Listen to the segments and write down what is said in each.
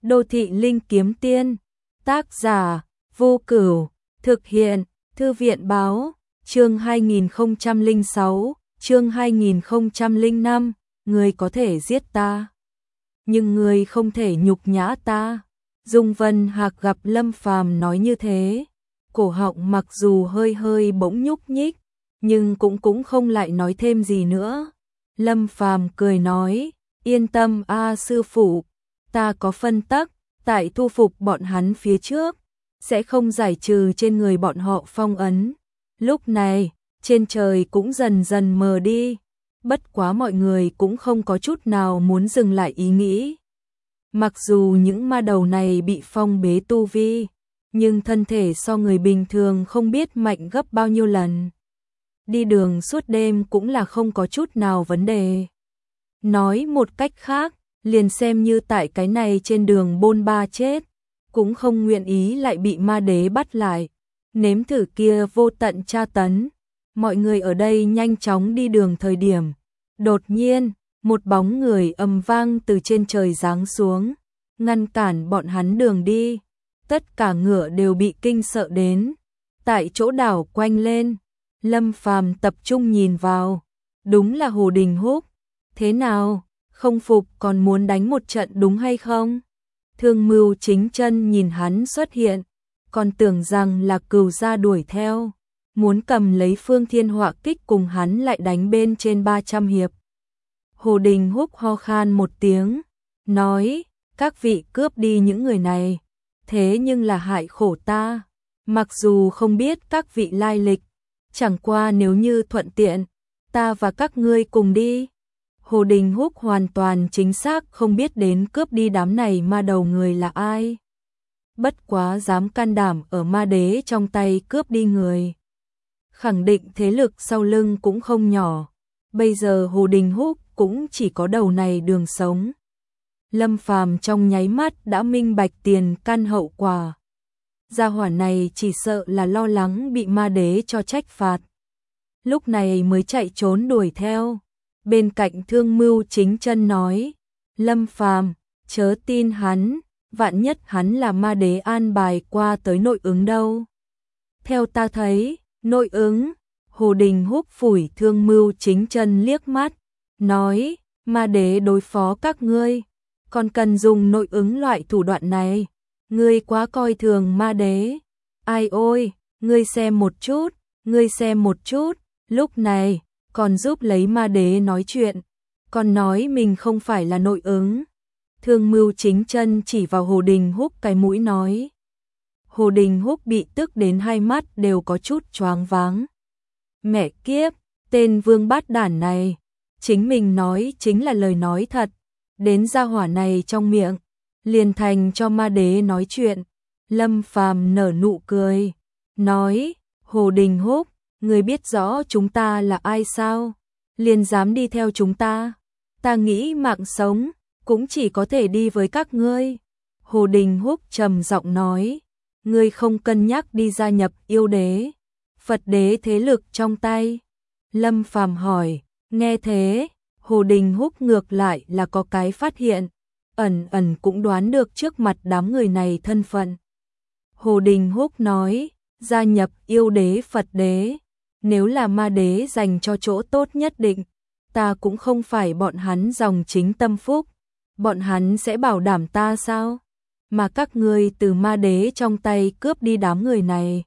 Đô thị linh kiếm tiên, tác giả Vô Cửu, thực hiện Thư viện báo, chương 2006, chương 2005, ngươi có thể giết ta, nhưng ngươi không thể nhục nhã ta. Dung Vân Hạc gặp Lâm Phàm nói như thế, cổ họng mặc dù hơi hơi bỗng nhúc nhích, nhưng cũng không lại nói thêm gì nữa. Lâm Phàm cười nói, yên tâm a sư phụ, ta có phân tắc, tại thu phục bọn hắn phía trước, sẽ không giải trừ trên người bọn họ phong ấn. Lúc này, trên trời cũng dần dần mờ đi, bất quá mọi người cũng không có chút nào muốn dừng lại ý nghĩ. Mặc dù những ma đầu này bị phong bế tu vi, nhưng thân thể so người bình thường không biết mạnh gấp bao nhiêu lần. Đi đường suốt đêm cũng là không có chút nào vấn đề. Nói một cách khác, liền xem như tại cái này trên đường bôn ba chết, cũng không nguyện ý lại bị ma đế bắt lại, nếm thử kia vô tận tra tấn. Mọi người ở đây nhanh chóng đi đường thời điểm, đột nhiên, một bóng người ầm vang từ trên trời giáng xuống, ngăn cản bọn hắn đường đi. Tất cả ngựa đều bị kinh sợ đến, tại chỗ đảo quanh lên. Lâm Phàm tập trung nhìn vào, đúng là Hồ Đình Húc. Thế nào, không phục còn muốn đánh một trận đúng hay không? Thương Mưu Chính Chân nhìn hắn xuất hiện, còn tưởng rằng là Cửu gia đuổi theo, muốn cầm lấy Phương Thiên Họa Kích cùng hắn lại đánh bên trên 300 hiệp. Hồ Đình Húc ho khan một tiếng, nói, các vị cướp đi những người này, thế nhưng là hại khổ ta. Mặc dù không biết các vị lai lịch, chẳng qua nếu như thuận tiện, ta và các ngươi cùng đi. Hồ Đình Húc hoàn toàn chính xác không biết đến cướp đi đám này ma đầu người là ai. Bất quá dám can đảm ở ma đế trong tay cướp đi người, khẳng định thế lực sau lưng cũng không nhỏ. Bây giờ Hồ Đình Húc cũng chỉ có đầu này đường sống. Lâm Phàm trong nháy mắt đã minh bạch tiền căn hậu quả. Gia hỏa này chỉ sợ là lo lắng bị ma đế cho trách phạt, lúc này mới chạy trốn đuổi theo. Bên cạnh Thương Mưu Chính Chân nói, Lâm Phàm, chớ tin hắn, vạn nhất hắn là ma đế an bài qua tới nội ứng đâu. Theo ta thấy, nội ứng. Hồ Đình Húc phủi Thương Mưu Chính Chân liếc mắt, nói, ma đế đối phó các ngươi, còn cần dùng nội ứng loại thủ đoạn này, ngươi quá coi thường ma đế. Ai ôi, ngươi xem một chút, ngươi xem một chút, lúc này còn giúp lấy ma đế nói chuyện, còn nói mình không phải là nội ứng. Thương Mưu Chính Chân chỉ vào Hồ Đình Húc cái mũi nói. Hồ Đình Húc bị tức đến hai mắt đều có chút choáng váng. Mẹ kiếp, tên vương bát đản này, chính mình nói chính là lời nói thật, đến gia hỏa này trong miệng, liền thành cho ma đế nói chuyện. Lâm Phàm nở nụ cười, nói, Hồ Đình Húc, ngươi biết rõ chúng ta là ai sao? Liền dám đi theo chúng ta? Ta nghĩ mạng sống, cũng chỉ có thể đi với các ngươi. Hồ Đình Húc trầm giọng nói, ngươi không cân nhắc đi gia nhập yêu đế, Phật đế thế lực trong tay. Lâm Phàm hỏi, nghe thế, Hồ Đình Húc ngược lại là có cái phát hiện, ẩn ẩn cũng đoán được trước mặt đám người này thân phận. Hồ Đình Húc nói, gia nhập yêu đế Phật đế, nếu là ma đế dành cho chỗ tốt nhất định, ta cũng không phải bọn hắn dòng chính tâm phúc, bọn hắn sẽ bảo đảm ta sao? Mà các ngươi từ ma đế trong tay cướp đi đám người này,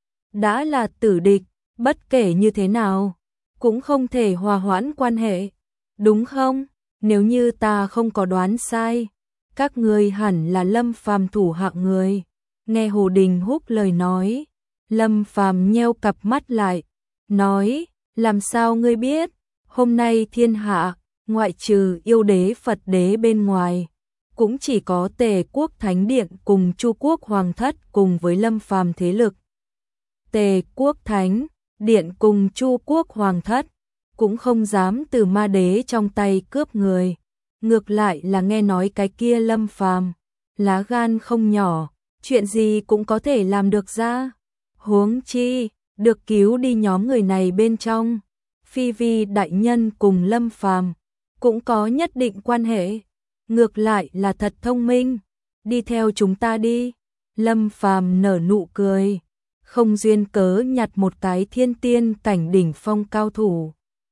đã là tử địch, bất kể như thế nào, cũng không thể hòa hoãn quan hệ, đúng không? Nếu như ta không có đoán sai, các ngươi hẳn là Lâm Phàm thủ hạ người. Nghe Hồ Đình Húc lời nói, Lâm Phàm nheo cặp mắt lại, nói, làm sao ngươi biết? Hôm nay thiên hạ, ngoại trừ yêu đế Phật đế bên ngoài, cũng chỉ có Tề Quốc Thánh Điện cùng Chu Quốc Hoàng Thất cùng với Lâm Phàm thế lực. Tề Quốc Thánh Điện cùng Chu Quốc Hoàng Thất cũng không dám từ ma đế trong tay cướp người, ngược lại là nghe nói cái kia Lâm Phàm lá gan không nhỏ, chuyện gì cũng có thể làm được ra. Huống chi, được cứu đi nhóm người này bên trong, Phi Vi đại nhân cùng Lâm Phàm cũng có nhất định quan hệ, ngược lại là thật thông minh. đi theo chúng ta đi. Lâm Phàm nở nụ cười, không duyên cớ nhặt một cái thiên tiên cảnh đỉnh phong cao thủ.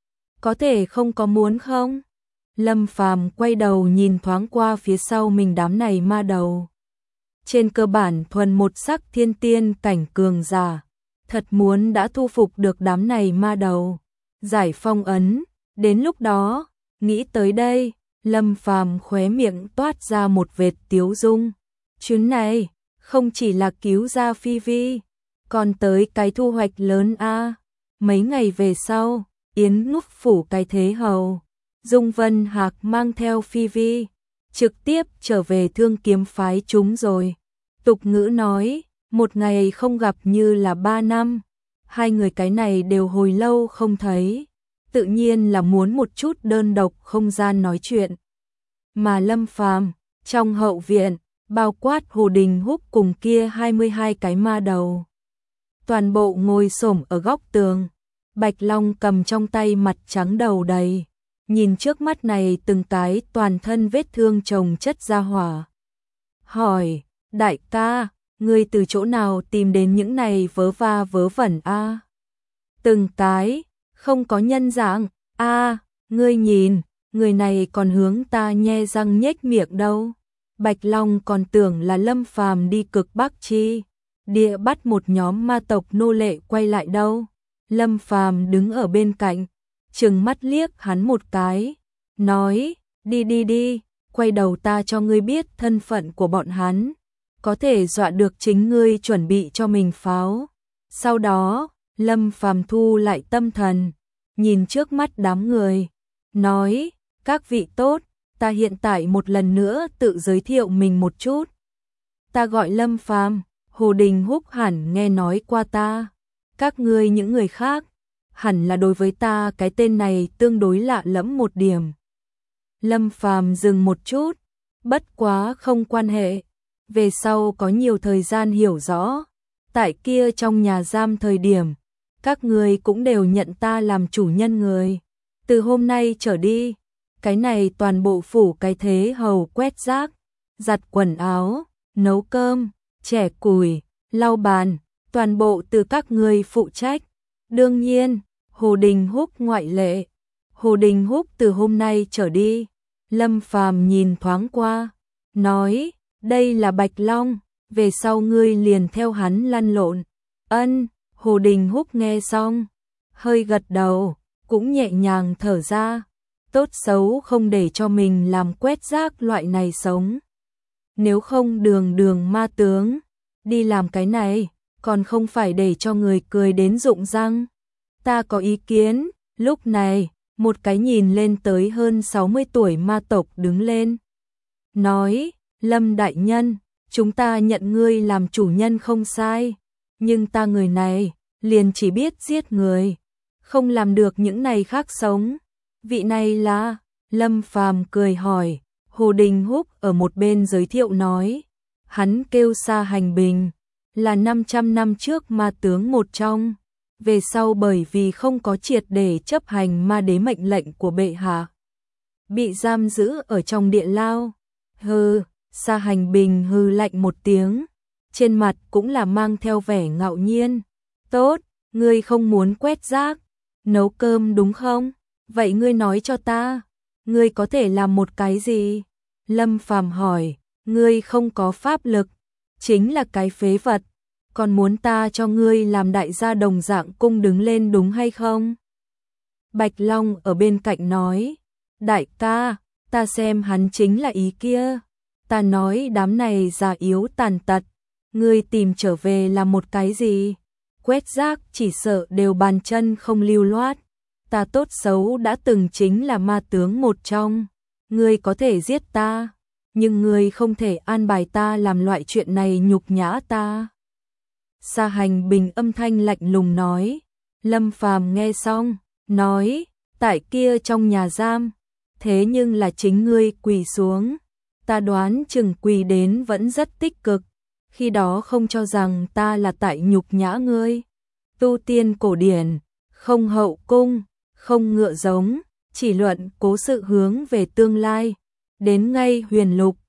Có thể không có muốn không? Lâm Phàm quay đầu nhìn thoáng qua phía sau mình đám này ma đầu. Trên cơ bản thuần một sắc thiên tiên cảnh cường giả, thật muốn đã thu phục được đám này ma đầu, giải phong ấn, đến lúc đó, nghĩ tới đây, Lâm Phàm khóe miệng toát ra một vệt tiếu dung. Chuyến này, không chỉ là cứu ra Phi Vi, còn tới cái thu hoạch lớn a. Mấy ngày về sau, Yến Ngúc phủ cái thế hầu, Dung Vân Hạc mang theo Phi Vi, trực tiếp trở về Thương Kiếm phái chúng rồi. Tục ngữ nói, một ngày không gặp như là 3 năm, hai người cái này đều hồi lâu không thấy, tự nhiên là muốn một chút đơn độc không gian nói chuyện. Mà Lâm Phàm trong hậu viện, bao quát Hồ Đình Húc cùng kia 22 cái ma đầu, toàn bộ ngồi xổm ở góc tường. Bạch Long cầm trong tay mặt trắng đầu đầy, nhìn trước mắt này từng cái toàn thân vết thương chồng chất ra hỏa. Hỏi, đại ca, ngươi từ chỗ nào tìm đến những này vớ va vớ vẩn a? Từng cái, không có nhân dạng, a, ngươi nhìn, người này còn hướng ta nhe răng nhếch miệng đâu. Bạch Long còn tưởng là Lâm Phàm đi cực Bắc chi địa bắt một nhóm ma tộc nô lệ quay lại đâu. Lâm Phàm đứng ở bên cạnh, trừng mắt liếc hắn một cái, nói, đi đi đi, quay đầu ta cho ngươi biết thân phận của bọn hắn, có thể dọa được chính ngươi chuẩn bị cho mình pháo. Sau đó, Lâm Phàm thu lại tâm thần, nhìn trước mắt đám người, nói, các vị tốt, ta hiện tại một lần nữa tự giới thiệu mình một chút. Ta gọi Lâm Phàm, Hồ Đình Húc hẳn nghe nói qua ta. Các ngươi những người khác, hẳn là đối với ta cái tên này tương đối lạ lẫm một điểm. Lâm Phàm dừng một chút, bất quá không quan hệ, về sau có nhiều thời gian hiểu rõ, tại kia trong nhà giam thời điểm, các ngươi cũng đều nhận ta làm chủ nhân người. Từ hôm nay trở đi, cái này toàn bộ phủ cái thế hầu quét rác, giặt quần áo, nấu cơm, chẻ củi, lau bàn, toàn bộ từ các ngươi phụ trách. Đương nhiên, Hồ Đình Húc ngoại lệ. Hồ Đình Húc từ hôm nay trở đi. Lâm Phàm nhìn thoáng qua, nói, đây là Bạch Long, về sau ngươi liền theo hắn lăn lộn. Ân, Hồ Đình Húc nghe xong, hơi gật đầu, cũng nhẹ nhàng thở ra. Tốt xấu không để cho mình làm quét rác loại này sống. Nếu không đường đường ma tướng, đi làm cái này, còn không phải để cho người cười đến rụng răng. Ta có ý kiến. Lúc này, một cái nhìn lên tới hơn 60 tuổi ma tộc đứng lên, nói, Lâm đại nhân, chúng ta nhận ngươi làm chủ nhân không sai, nhưng ta người này, liền chỉ biết giết người, không làm được những này khác sống. Vị này là, Lâm Phàm cười hỏi. Hồ Đình Húc ở một bên giới thiệu nói, hắn kêu Sa Hành Bình, là 500 năm trước ma tướng một trong, về sau bởi vì không có triệt để chấp hành ma đế mệnh lệnh của bệ hạ, bị giam giữ ở trong địa lao. Hừ, Sa Hành Bình hừ lạnh một tiếng, trên mặt cũng là mang theo vẻ ngạo nhiên. Tốt, ngươi không muốn quét rác, nấu cơm đúng không? Vậy ngươi nói cho ta, ngươi có thể làm một cái gì? Lâm Phàm hỏi, ngươi không có pháp lực, chính là cái phế vật, còn muốn ta cho ngươi làm đại gia đồng dạng cung đứng lên đúng hay không? Bạch Long ở bên cạnh nói, đại ca, ta xem hắn chính là ý kia, ta nói đám này già yếu tàn tật, ngươi tìm trở về làm một cái gì? Quét rác chỉ sợ đều bàn chân không lưu loát, ta tốt xấu đã từng chính là ma tướng một trong, ngươi có thể giết ta, nhưng ngươi không thể an bài ta làm loại chuyện này nhục nhã ta. Sa Hành Bình âm thanh lạnh lùng nói. Lâm Phàm nghe xong, nói, tại kia trong nhà giam, thế nhưng là chính ngươi quỳ xuống, ta đoán chừng quỳ đến vẫn rất tích cực, khi đó không cho rằng ta là tại nhục nhã ngươi. Tu tiên cổ điển, không hậu cung, không ngựa giống, chỉ luận cố sự hướng về tương lai, đến ngay huyền lục,